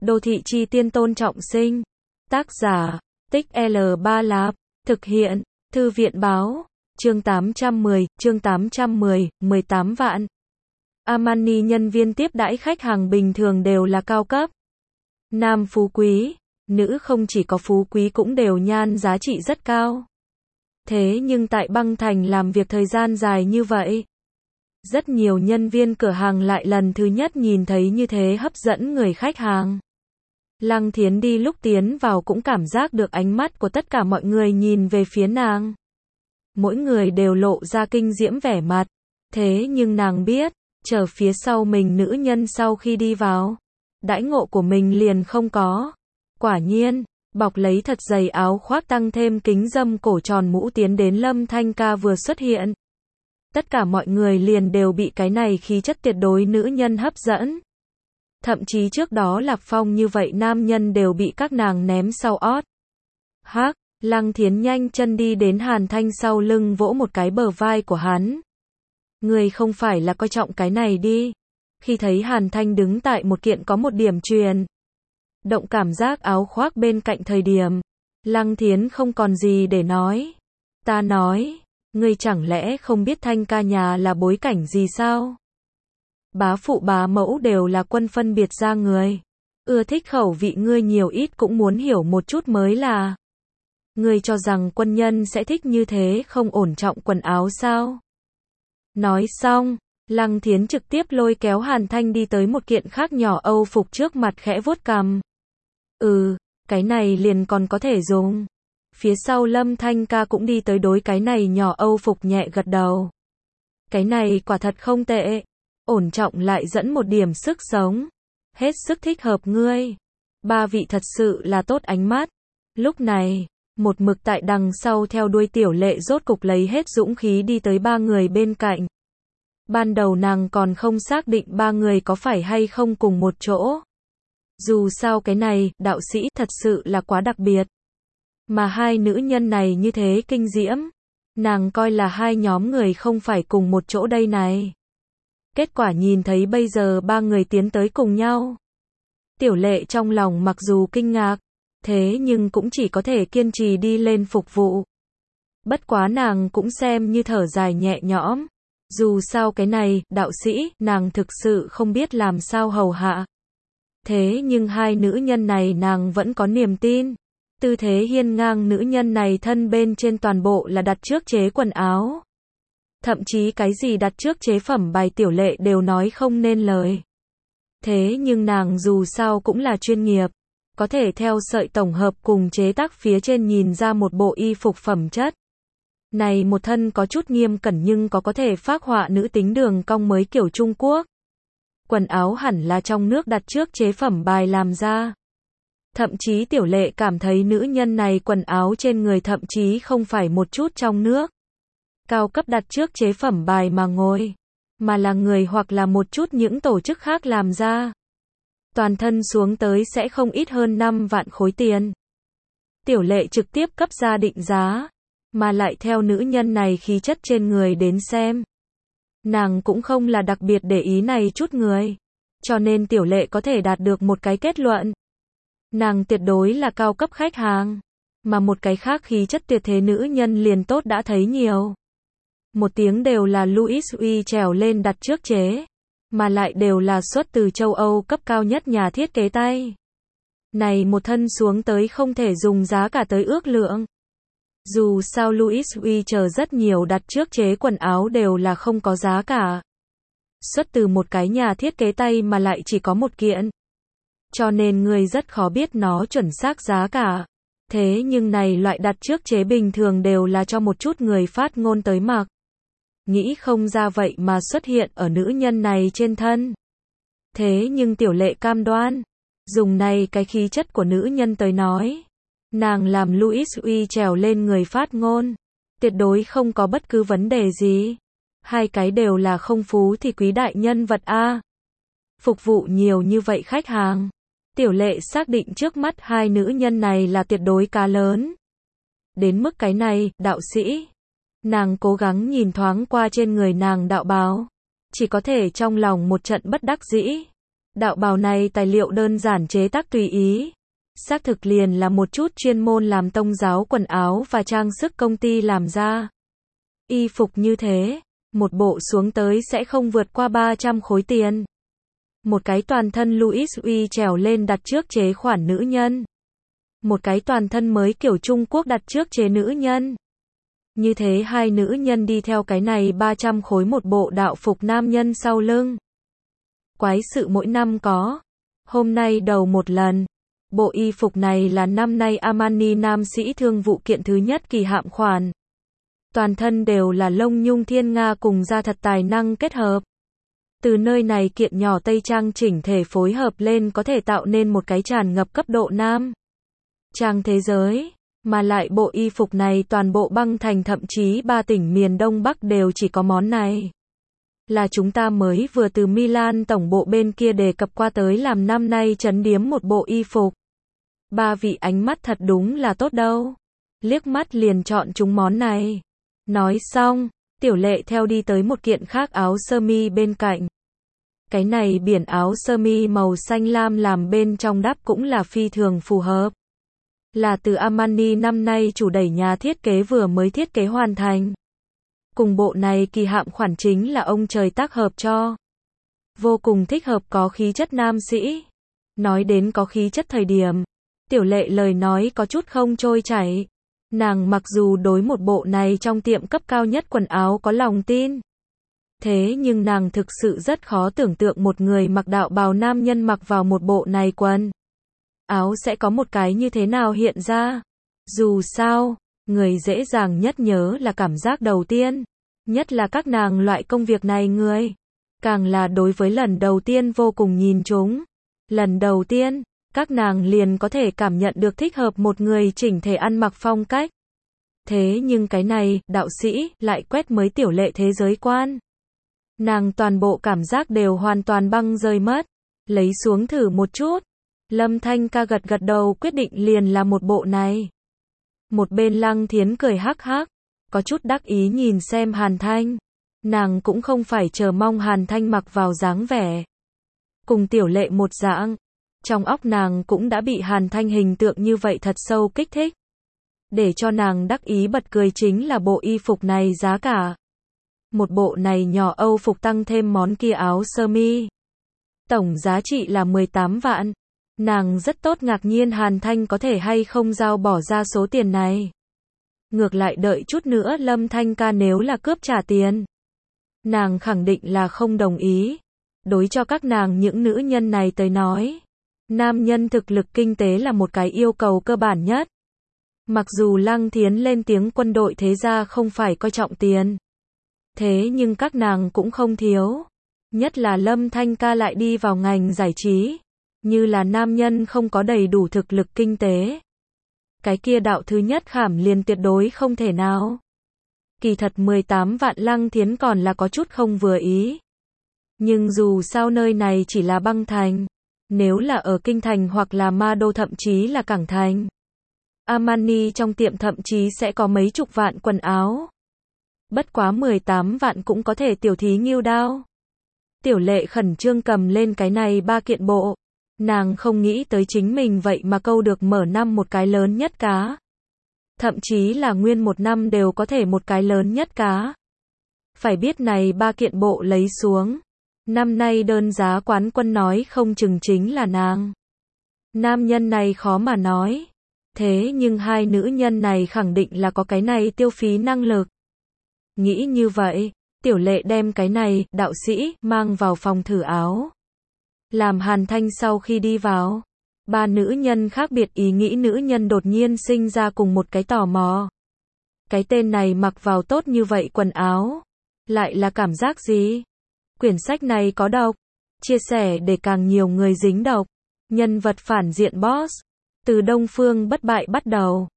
Đô thị chi tiên Tôn Trọng Sinh. Tác giả, Tích L Ba Lạp. Thực hiện, Thư viện Báo. Chương 810, 18 vạn. Armani nhân viên tiếp đãi khách hàng bình thường đều là cao cấp. Nam phú quý, nữ không chỉ có phú quý cũng đều nhan giá trị rất cao. Thế nhưng tại băng thành làm việc thời gian dài như vậy, rất nhiều nhân viên cửa hàng lại lần thứ nhất nhìn thấy như thế hấp dẫn người khách hàng. Lăng Thiến đi lúc tiến vào cũng cảm giác được ánh mắt của tất cả mọi người nhìn về phía nàng. Mỗi người đều lộ ra kinh diễm vẻ mặt. Thế nhưng nàng biết, chờ phía sau mình nữ nhân sau khi đi vào, đãi ngộ của mình liền không có. Quả nhiên, bọc lấy thật dày áo khoác tăng thêm kính râm cổ tròn mũ tiến đến Lâm Thanh Ca vừa xuất hiện. Tất cả mọi người liền đều bị cái này khí chất tuyệt đối nữ nhân hấp dẫn. Thậm chí trước đó Lạc Phong như vậy nam nhân đều bị các nàng ném sau ót. Hắc, Lăng Thiến nhanh chân đi đến Hàn Thanh sau lưng vỗ một cái bờ vai của hắn. Người không phải là coi trọng cái này đi. Khi thấy Hàn Thanh đứng tại một kiện có một điểm truyền động cảm giác áo khoác bên cạnh thời điểm, Lăng Thiến không còn gì để nói. Ta nói, ngươi chẳng lẽ không biết Thanh ca nhà là bối cảnh gì sao? Bá phụ bá mẫu đều là quân phân biệt ra người. Ưa thích khẩu vị ngươi nhiều ít cũng muốn hiểu một chút mới là. Ngươi cho rằng quân nhân sẽ thích như thế không ổn trọng quần áo sao? Nói xong, Lăng Thiến trực tiếp lôi kéo Hàn Thanh đi tới một kiện khác nhỏ Âu phục trước mặt khẽ vuốt cằm. Cái này liền còn có thể dùng. Phía sau Lâm Thanh Ca cũng đi tới đối cái này nhỏ Âu phục nhẹ gật đầu. Cái này quả thật không tệ. Ổn trọng lại dẫn một điểm sức sống. Hết sức thích hợp ngươi. Ba vị thật sự là tốt ánh mắt. Lúc này, một mực tại đằng sau theo đuôi Tiểu Lệ rốt cục lấy hết dũng khí đi tới ba người bên cạnh. Ban đầu nàng còn không xác định ba người có phải hay không cùng một chỗ. Dù sao cái này, đạo sĩ thật sự là quá đặc biệt. Mà hai nữ nhân này như thế kinh diễm. Nàng coi là hai nhóm người không phải cùng một chỗ đây này. Kết quả nhìn thấy bây giờ ba người tiến tới cùng nhau. Tiểu Lệ trong lòng mặc dù kinh ngạc, thế nhưng cũng chỉ có thể kiên trì đi lên phục vụ. Bất quá nàng cũng xem như thở dài nhẹ nhõm. Dù sao cái này, đạo sĩ, nàng thực sự không biết làm sao hầu hạ. Thế nhưng hai nữ nhân này nàng vẫn có niềm tin. Tư thế hiên ngang nữ nhân này thân bên trên toàn bộ là đặt trước chế quần áo. Thậm chí cái gì đặt trước chế phẩm bài Tiểu Lệ đều nói không nên lời. Thế nhưng nàng dù sao cũng là chuyên nghiệp. Có thể theo sợi tổng hợp cùng chế tác phía trên nhìn ra một bộ y phục phẩm chất. Này một thân có chút nghiêm cẩn nhưng có thể phác họa nữ tính đường cong mới kiểu Trung Quốc. Quần áo hẳn là trong nước đặt trước chế phẩm bài làm ra. Thậm chí Tiểu Lệ cảm thấy nữ nhân này quần áo trên người thậm chí không phải một chút trong nước. Cao cấp đặt trước chế phẩm bài mà ngồi. Mà là người hoặc là một chút những tổ chức khác làm ra. Toàn thân xuống tới sẽ không ít hơn 5 vạn khối tiền. Tiểu Lệ trực tiếp cấp ra định giá. Mà lại theo nữ nhân này khí chất trên người đến xem. Nàng cũng không là đặc biệt để ý này chút người. Cho nên Tiểu Lệ có thể đạt được một cái kết luận. Nàng tuyệt đối là cao cấp khách hàng. Mà một cái khác khí chất tuyệt thế nữ nhân liền tốt đã thấy nhiều. Một tiếng đều là Louis Vuitton trèo lên đặt trước chế. Mà lại đều là xuất từ châu Âu cấp cao nhất nhà thiết kế tay. Này một thân xuống tới không thể dùng giá cả tới ước lượng. Dù sao Louis Vuitton chờ rất nhiều đặt trước chế quần áo đều là không có giá cả. Xuất từ một cái nhà thiết kế tay mà lại chỉ có một kiện. Cho nên người rất khó biết nó chuẩn xác giá cả. Thế nhưng này loại đặt trước chế bình thường đều là cho một chút người phát ngôn tới mặc. Nghĩ không ra vậy mà xuất hiện ở nữ nhân này trên thân. Thế nhưng Tiểu Lệ cam đoan. Dùng này cái khí chất của nữ nhân tới nói. Nàng làm Louis Vuitton trèo lên người phát ngôn. Tuyệt đối không có bất cứ vấn đề gì. Hai cái đều là không phú thì quý đại nhân vật a. Phục vụ nhiều như vậy khách hàng. Tiểu Lệ xác định trước mắt hai nữ nhân này là tuyệt đối cá lớn. Đến mức cái này, đạo sĩ. Nàng cố gắng nhìn thoáng qua trên người nàng đạo bào. Chỉ có thể trong lòng một trận bất đắc dĩ. Đạo bào này tài liệu đơn giản chế tác tùy ý. Xác thực liền là một chút chuyên môn làm tông giáo quần áo và trang sức công ty làm ra. Y phục như thế, một bộ xuống tới sẽ không vượt qua 300 khối tiền. Một cái toàn thân Louis Vuitton trèo lên đặt trước chế khoản nữ nhân. Một cái toàn thân mới kiểu Trung Quốc đặt trước chế nữ nhân. Như thế hai nữ nhân đi theo cái này 300 khối một bộ đạo phục nam nhân sau lưng. Quái sự mỗi năm có. Hôm nay đầu một lần. Bộ y phục này là năm nay Armani nam sĩ thương vụ kiện thứ nhất kỳ hạm khoản. Toàn thân đều là lông nhung thiên nga cùng da thật tài năng kết hợp. Từ nơi này kiện nhỏ tây trang chỉnh thể phối hợp lên có thể tạo nên một cái tràn ngập cấp độ nam trang thế giới. Mà lại bộ y phục này toàn bộ băng thành thậm chí 3 tỉnh miền Đông Bắc đều chỉ có món này. Là chúng ta mới vừa từ Milan tổng bộ bên kia đề cập qua tới làm năm nay trấn điếm một bộ y phục. 3 vị ánh mắt thật đúng là tốt đâu. Liếc mắt liền chọn chúng món này. Nói xong, Tiểu Lệ theo đi tới một kiện khác áo sơ mi bên cạnh. Cái này biển áo sơ mi màu xanh lam làm bên trong đắp cũng là phi thường phù hợp. Là từ Armani năm nay chủ đẩy nhà thiết kế vừa mới thiết kế hoàn thành. Cùng bộ này kỳ hạm khoản chính là ông trời tác hợp cho. Vô cùng thích hợp có khí chất nam sĩ. Nói đến có khí chất thời điểm. Tiểu Lệ lời nói có chút không trôi chảy. Nàng mặc dù đối một bộ này trong tiệm cấp cao nhất quần áo có lòng tin. Thế nhưng nàng thực sự rất khó tưởng tượng một người mặc đạo bào nam nhân mặc vào một bộ này quần áo sẽ có một cái như thế nào hiện ra. Dù sao, người dễ dàng nhất nhớ là cảm giác đầu tiên. Nhất là các nàng loại công việc này người. Càng là đối với lần đầu tiên vô cùng nhìn chúng. Lần đầu tiên, các nàng liền có thể cảm nhận được thích hợp một người chỉnh thể ăn mặc phong cách. Thế nhưng cái này, đạo sĩ, lại quét mới Tiểu Lệ thế giới quan. Nàng toàn bộ cảm giác đều hoàn toàn băng rơi mất. Lấy xuống thử một chút. Lâm Thanh Ca gật gật đầu quyết định liền là một bộ này. Một bên Lăng Thiến cười hắc hắc. Có chút đắc ý nhìn xem Hàn Thanh. Nàng cũng không phải chờ mong Hàn Thanh mặc vào dáng vẻ. Cùng Tiểu Lệ một dạng. Trong óc nàng cũng đã bị Hàn Thanh hình tượng như vậy thật sâu kích thích. Để cho nàng đắc ý bật cười chính là bộ y phục này giá cả. Một bộ này nhỏ Âu phục tăng thêm món kia áo sơ mi. Tổng giá trị là 18 vạn. Nàng rất tốt ngạc nhiên Hàn Thanh có thể hay không giao bỏ ra số tiền này. Ngược lại đợi chút nữa Lâm Thanh Ca nếu là cướp trả tiền. Nàng khẳng định là không đồng ý. Đối cho các nàng những nữ nhân này tới nói. Nam nhân thực lực kinh tế là một cái yêu cầu cơ bản nhất. Mặc dù Lăng Thiến lên tiếng quân đội thế gia không phải coi trọng tiền. Thế nhưng các nàng cũng không thiếu. Nhất là Lâm Thanh Ca lại đi vào ngành giải trí. Như là nam nhân không có đầy đủ thực lực kinh tế. Cái kia đạo thứ nhất khảm liền tuyệt đối không thể nào. Kỳ thật 18 vạn Lăng Thiến còn là có chút không vừa ý. Nhưng dù sao nơi này chỉ là băng thành. Nếu là ở Kinh Thành hoặc là Ma Đô thậm chí là Cảng Thành. Armani trong tiệm thậm chí sẽ có mấy chục vạn quần áo. Bất quá 18 vạn cũng có thể tiểu thí nghiêu đao. Tiểu Lệ khẩn trương cầm lên cái này 3 kiện bộ. Nàng không nghĩ tới chính mình vậy mà câu được mở năm một cái lớn nhất cá. Thậm chí là nguyên một năm đều có thể một cái lớn nhất cá. Phải biết này 3 kiện bộ lấy xuống. Năm nay đơn giá quán quân nói không chừng chính là nàng. Nam nhân này khó mà nói. Thế nhưng hai nữ nhân này khẳng định là có cái này tiêu phí năng lực. Nghĩ như vậy, Tiểu Lệ đem cái này, đạo sĩ, mang vào phòng thử áo. Làm Hàn Thanh sau khi đi vào. 3 nữ nhân khác biệt ý nghĩ nữ nhân đột nhiên sinh ra cùng một cái tò mò. Cái tên này mặc vào tốt như vậy quần áo. Lại là cảm giác gì? Quyển sách này có độc. Chia sẻ để càng nhiều người dính độc. Nhân vật phản diện boss. Từ Đông Phương bất bại bắt đầu.